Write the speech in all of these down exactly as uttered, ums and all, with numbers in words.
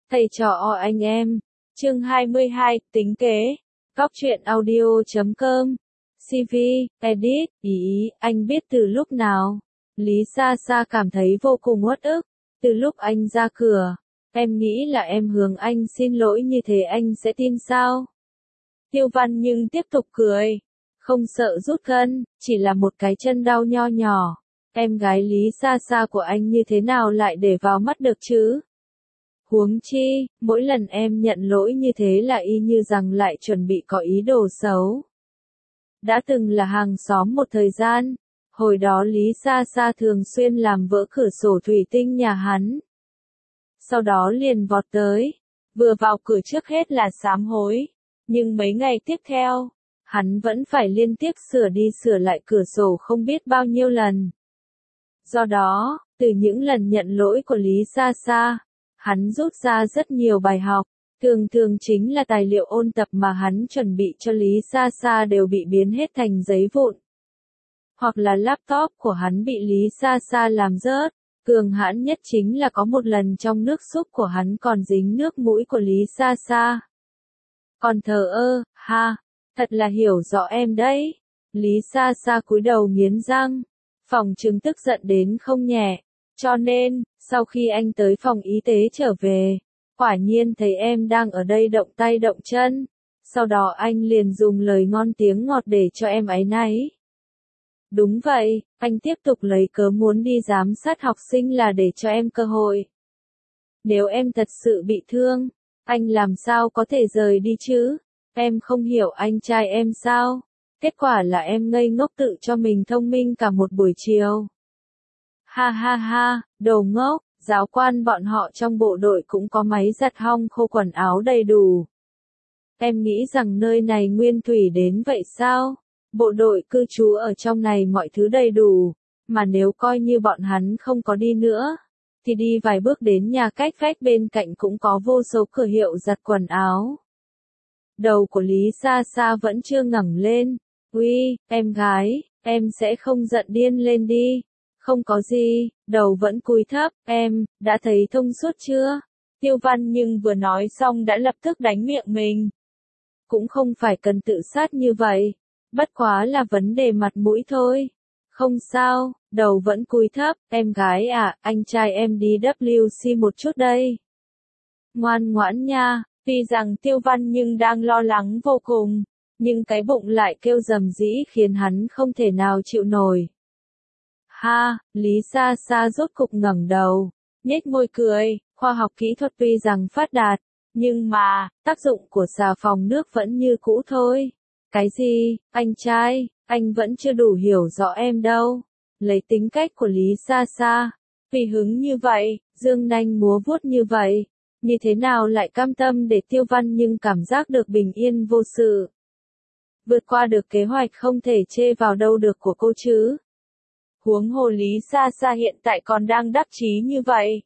Thầy trò o anh em. Chương hai mươi hai, tính kế. Góc truyện audio chấm com. xê vê, edit, ý, anh biết từ lúc nào. Lý Sa Sa cảm thấy vô cùng uất ức. Từ lúc anh ra cửa, em nghĩ là em hướng anh xin lỗi như thế anh sẽ tin sao? Tiêu Văn nhưng tiếp tục cười. Không sợ rút gân, chỉ là một cái chân đau nho nhỏ. Em gái Lý Sa Sa của anh như thế nào lại để vào mắt được chứ? Huống chi, mỗi lần em nhận lỗi như thế là y như rằng lại chuẩn bị có ý đồ xấu. Đã từng là hàng xóm một thời gian, hồi đó Lý Sa Sa thường xuyên làm vỡ cửa sổ thủy tinh nhà hắn. Sau đó liền vọt tới, vừa vào cửa trước hết là sám hối, nhưng mấy ngày tiếp theo, hắn vẫn phải liên tiếp sửa đi sửa lại cửa sổ không biết bao nhiêu lần. Do đó, từ những lần nhận lỗi của Lý Sa Sa, hắn rút ra rất nhiều bài học, thường thường chính là tài liệu ôn tập mà hắn chuẩn bị cho Lý Sa Sa đều bị biến hết thành giấy vụn. Hoặc là laptop của hắn bị Lý Sa Sa làm rớt, cường hãn nhất chính là có một lần trong nước súp của hắn còn dính nước mũi của Lý Sa Sa. Còn thờ ơ, ha, thật là hiểu rõ em đấy. Lý Sa Sa cúi đầu nghiến răng, phòng trừng tức giận đến không nhẹ. Cho nên, sau khi anh tới phòng y tế trở về, quả nhiên thấy em đang ở đây động tay động chân. Sau đó anh liền dùng lời ngon tiếng ngọt để cho em áy náy. Đúng vậy, anh tiếp tục lấy cớ muốn đi giám sát học sinh là để cho em cơ hội. Nếu em thật sự bị thương, anh làm sao có thể rời đi chứ? Em không hiểu anh trai em sao? Kết quả là em ngây ngốc tự cho mình thông minh cả một buổi chiều. Ha ha ha, đồ ngốc, giáo quan bọn họ trong bộ đội cũng có máy giặt hong khô quần áo đầy đủ. Em nghĩ rằng nơi này nguyên thủy đến vậy sao? Bộ đội cư trú ở trong này mọi thứ đầy đủ, mà nếu coi như bọn hắn không có đi nữa, thì đi vài bước đến nhà cách vách bên cạnh cũng có vô số cửa hiệu giặt quần áo. Đầu của Lý Sa Sa vẫn chưa ngẩng lên. Uy, em gái, em sẽ không giận điên lên đi. Không có gì, đầu vẫn cúi thấp, em, đã thấy thông suốt chưa? Tiêu Văn nhưng vừa nói xong đã lập tức đánh miệng mình. Cũng không phải cần tự sát như vậy, bất quá là vấn đề mặt mũi thôi. Không sao, đầu vẫn cúi thấp, em gái à, anh trai em đi W C một chút đây. Ngoan ngoãn nha, tuy rằng Tiêu Văn nhưng đang lo lắng vô cùng, nhưng cái bụng lại kêu rầm rĩ khiến hắn không thể nào chịu nổi. Ha, Lý Sa Sa rốt cục ngẩng đầu, nhếch môi cười, khoa học kỹ thuật tuy rằng phát đạt, nhưng mà, tác dụng của xà phòng nước vẫn như cũ thôi. Cái gì, anh trai, anh vẫn chưa đủ hiểu rõ em đâu. Lấy tính cách của Lý Sa Sa, tùy hứng như vậy, dương nanh múa vuốt như vậy, như thế nào lại cam tâm để Tiêu Văn nhưng cảm giác được bình yên vô sự. Vượt qua được kế hoạch không thể chê vào đâu được của cô chứ. Huống hồ Lý Sa Sa hiện tại còn đang đắc chí như vậy.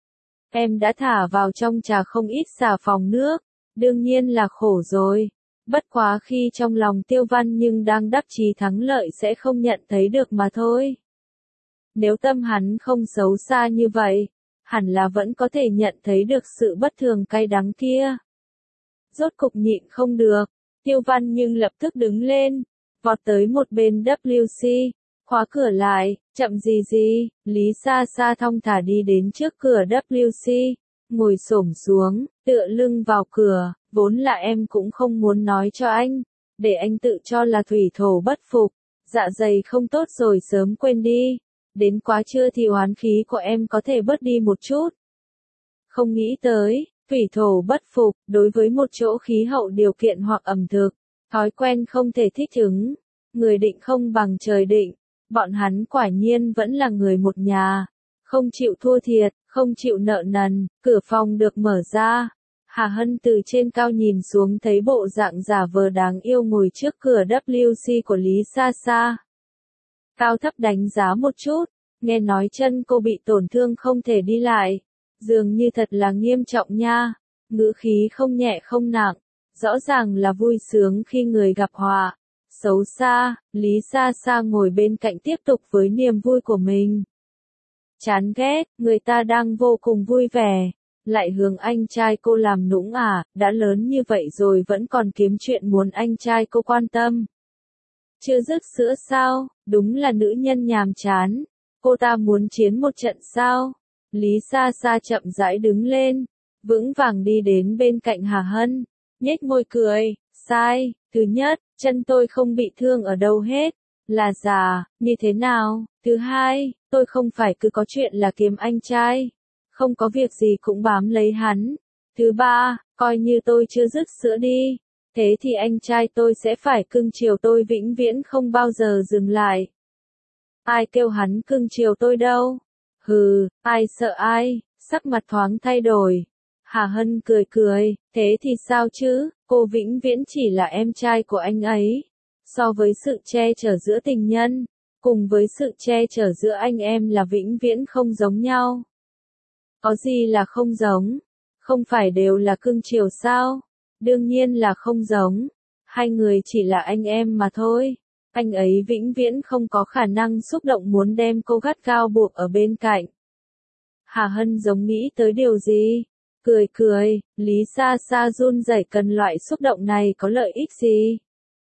Em đã thả vào trong trà không ít xà phòng nước, đương nhiên là khổ rồi. Bất quá khi trong lòng Tiêu Văn nhưng đang đắc chí thắng lợi sẽ không nhận thấy được mà thôi. Nếu tâm hắn không xấu xa như vậy, hẳn là vẫn có thể nhận thấy được sự bất thường cay đắng kia. Rốt cục nhịn không được, Tiêu Văn nhưng lập tức đứng lên, vọt tới một bên W C, khóa cửa lại, chậm gì gì, Lý Sa Sa thong thả đi đến trước cửa W C, ngồi xổm xuống, tựa lưng vào cửa, vốn là em cũng không muốn nói cho anh, để anh tự cho là thủy thổ bất phục, dạ dày không tốt rồi sớm quên đi, đến quá trưa thì oán khí của em có thể bớt đi một chút. Không nghĩ tới, thủy thổ bất phục, đối với một chỗ khí hậu điều kiện hoặc ẩm thực, thói quen không thể thích ứng, người định không bằng trời định. Bọn hắn quả nhiên vẫn là người một nhà, không chịu thua thiệt, không chịu nợ nần, cửa phòng được mở ra. Hà Hân từ trên cao nhìn xuống thấy bộ dạng giả vờ đáng yêu ngồi trước cửa W C của Lý Sa Sa. Cao thấp đánh giá một chút, nghe nói chân cô bị tổn thương không thể đi lại, dường như thật là nghiêm trọng nha, ngữ khí không nhẹ không nặng, rõ ràng là vui sướng khi người gặp họa. Xấu xa, Lý Sa Sa ngồi bên cạnh tiếp tục với niềm vui của mình. Chán ghét, người ta đang vô cùng vui vẻ. Lại hướng anh trai cô làm nũng à, đã lớn như vậy rồi vẫn còn kiếm chuyện muốn anh trai cô quan tâm. Chưa dứt sữa sao, đúng là nữ nhân nhàm chán. Cô ta muốn chiến một trận sao? Lý Sa Sa chậm rãi đứng lên, vững vàng đi đến bên cạnh Hà Hân, nhếch môi cười, sai, thứ nhất, chân tôi không bị thương ở đâu hết, là già, như thế nào, thứ hai, tôi không phải cứ có chuyện là kiếm anh trai, không có việc gì cũng bám lấy hắn, thứ ba, coi như tôi chưa dứt sữa đi, thế thì anh trai tôi sẽ phải cưng chiều tôi vĩnh viễn không bao giờ dừng lại. Ai kêu hắn cưng chiều tôi đâu? Hừ, ai sợ ai, sắc mặt thoáng thay đổi. Hà Hân cười cười, thế thì sao chứ, cô vĩnh viễn chỉ là em trai của anh ấy. So với sự che chở giữa tình nhân, cùng với sự che chở giữa anh em là vĩnh viễn không giống nhau. Có gì là không giống? Không phải đều là cưng chiều sao? Đương nhiên là không giống. Hai người chỉ là anh em mà thôi. Anh ấy vĩnh viễn không có khả năng xúc động muốn đem cô gắt gao buộc ở bên cạnh. Hà Hân giống nghĩ tới điều gì? Cười cười, Lý Sa Sa run rẩy, cần loại xúc động này có lợi ích gì?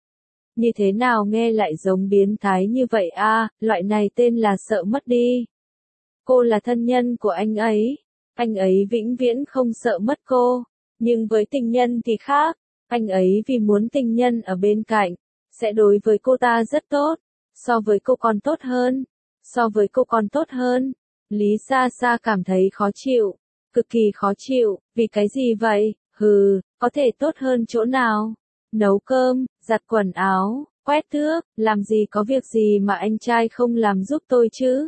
Như thế nào nghe lại giống biến thái như vậy a, loại này tên là sợ mất đi. Cô là thân nhân của anh ấy, anh ấy vĩnh viễn không sợ mất cô, nhưng với tình nhân thì khác, anh ấy vì muốn tình nhân ở bên cạnh, sẽ đối với cô ta rất tốt, so với cô còn tốt hơn, so với cô còn tốt hơn. Lý Sa Sa cảm thấy khó chịu, cực kỳ khó chịu, vì cái gì vậy, hừ, có thể tốt hơn chỗ nào? Nấu cơm, giặt quần áo, quét tước, làm gì có việc gì mà anh trai không làm giúp tôi chứ?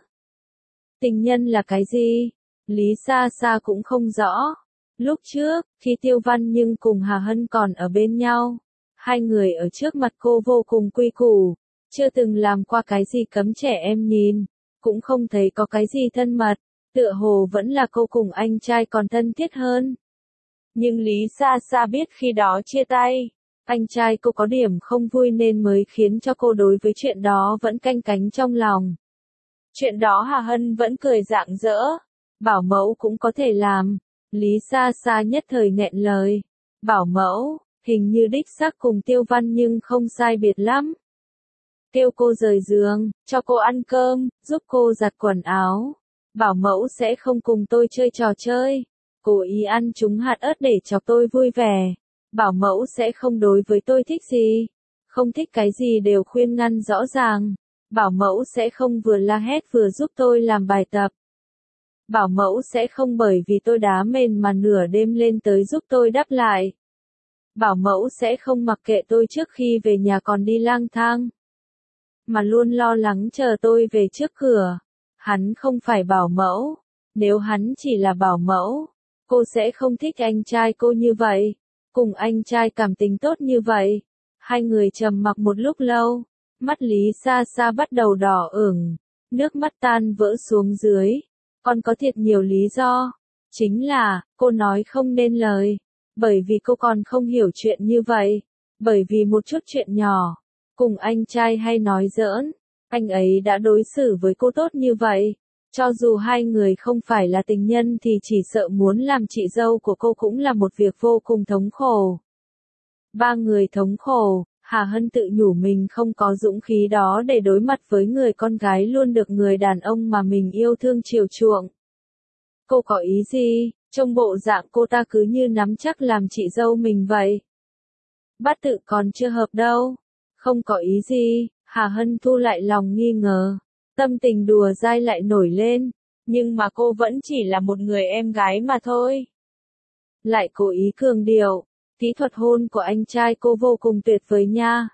Tình nhân là cái gì? Lý Sa Sa cũng không rõ. Lúc trước, khi Tiêu Văn Nhưng cùng Hà Hân còn ở bên nhau, hai người ở trước mặt cô vô cùng quy củ, chưa từng làm qua cái gì cấm trẻ em nhìn, cũng không thấy có cái gì thân mật, tựa hồ vẫn là cô cùng anh trai còn thân thiết hơn. Nhưng Lý Sa Sa biết khi đó chia tay, anh trai cô có điểm không vui nên mới khiến cho cô đối với chuyện đó vẫn canh cánh trong lòng. Chuyện đó Hà Hân vẫn cười rạng rỡ, bảo mẫu cũng có thể làm. Lý Sa Sa nhất thời nghẹn lời, bảo mẫu, hình như đích xác cùng Tiêu Văn Nhưng không sai biệt lắm. Kêu cô rời giường, cho cô ăn cơm, giúp cô giặt quần áo. Bảo mẫu sẽ không cùng tôi chơi trò chơi, cố ý ăn trúng hạt ớt để chọc tôi vui vẻ. Bảo mẫu sẽ không đối với tôi thích gì, không thích cái gì đều khuyên ngăn rõ ràng. Bảo mẫu sẽ không vừa la hét vừa giúp tôi làm bài tập. Bảo mẫu sẽ không bởi vì tôi đá mền mà nửa đêm lên tới giúp tôi đáp lại. Bảo mẫu sẽ không mặc kệ tôi trước khi về nhà còn đi lang thang, mà luôn lo lắng chờ tôi về trước cửa. Hắn không phải bảo mẫu, nếu hắn chỉ là bảo mẫu, cô sẽ không thích anh trai cô như vậy, cùng anh trai cảm tình tốt như vậy. Hai người trầm mặc một lúc lâu, mắt Lý Sa Sa bắt đầu đỏ ửng, nước mắt tan vỡ xuống dưới. Còn có thiệt nhiều lý do, chính là, cô nói không nên lời, bởi vì cô còn không hiểu chuyện như vậy, bởi vì một chút chuyện nhỏ, cùng anh trai hay nói giỡn, anh ấy đã đối xử với cô tốt như vậy, cho dù hai người không phải là tình nhân thì chỉ sợ muốn làm chị dâu của cô cũng là một việc vô cùng thống khổ. Ba người thống khổ, Hà Hân tự nhủ mình không có dũng khí đó để đối mặt với người con gái luôn được người đàn ông mà mình yêu thương chiều chuộng. Cô có ý gì? Trông bộ dạng cô ta cứ như nắm chắc làm chị dâu mình vậy. Bát tự còn chưa hợp đâu. Không có ý gì, Hà Hân thu lại lòng nghi ngờ. Tâm tình đùa dai lại nổi lên, nhưng mà cô vẫn chỉ là một người em gái mà thôi. Lại cố ý cường điệu. Kỹ thuật hôn của anh trai cô vô cùng tuyệt vời nha.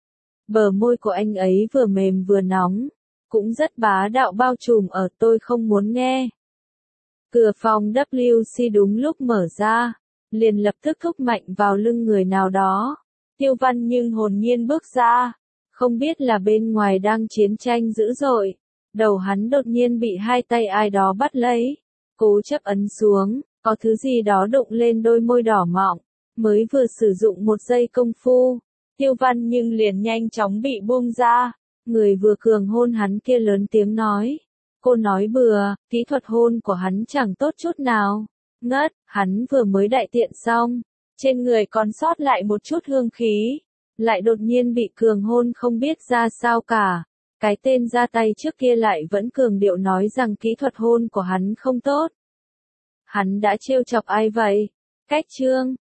Bờ môi của anh ấy vừa mềm vừa nóng, cũng rất bá đạo bao trùm ở tôi không muốn nghe. Cửa phòng W C đúng lúc mở ra, liền lập tức thúc mạnh vào lưng người nào đó. Tiêu Văn Nhưng hồn nhiên bước ra, không biết là bên ngoài đang chiến tranh dữ dội. Đầu hắn đột nhiên bị hai tay ai đó bắt lấy, cố chấp ấn xuống, có thứ gì đó đụng lên đôi môi đỏ mọng. Mới vừa sử dụng một giây công phu, Tiêu Văn Nhưng liền nhanh chóng bị buông ra, người vừa cường hôn hắn kia lớn tiếng nói. Cô nói bừa, kỹ thuật hôn của hắn chẳng tốt chút nào. Ngất, Hắn vừa mới đại tiện xong, trên người còn sót lại một chút hương khí, lại đột nhiên bị Cường hôn không biết ra sao cả. Cái tên ra tay trước kia lại vẫn cường điệu nói rằng kỹ thuật hôn của hắn không tốt. Hắn đã trêu chọc ai vậy? Cách chương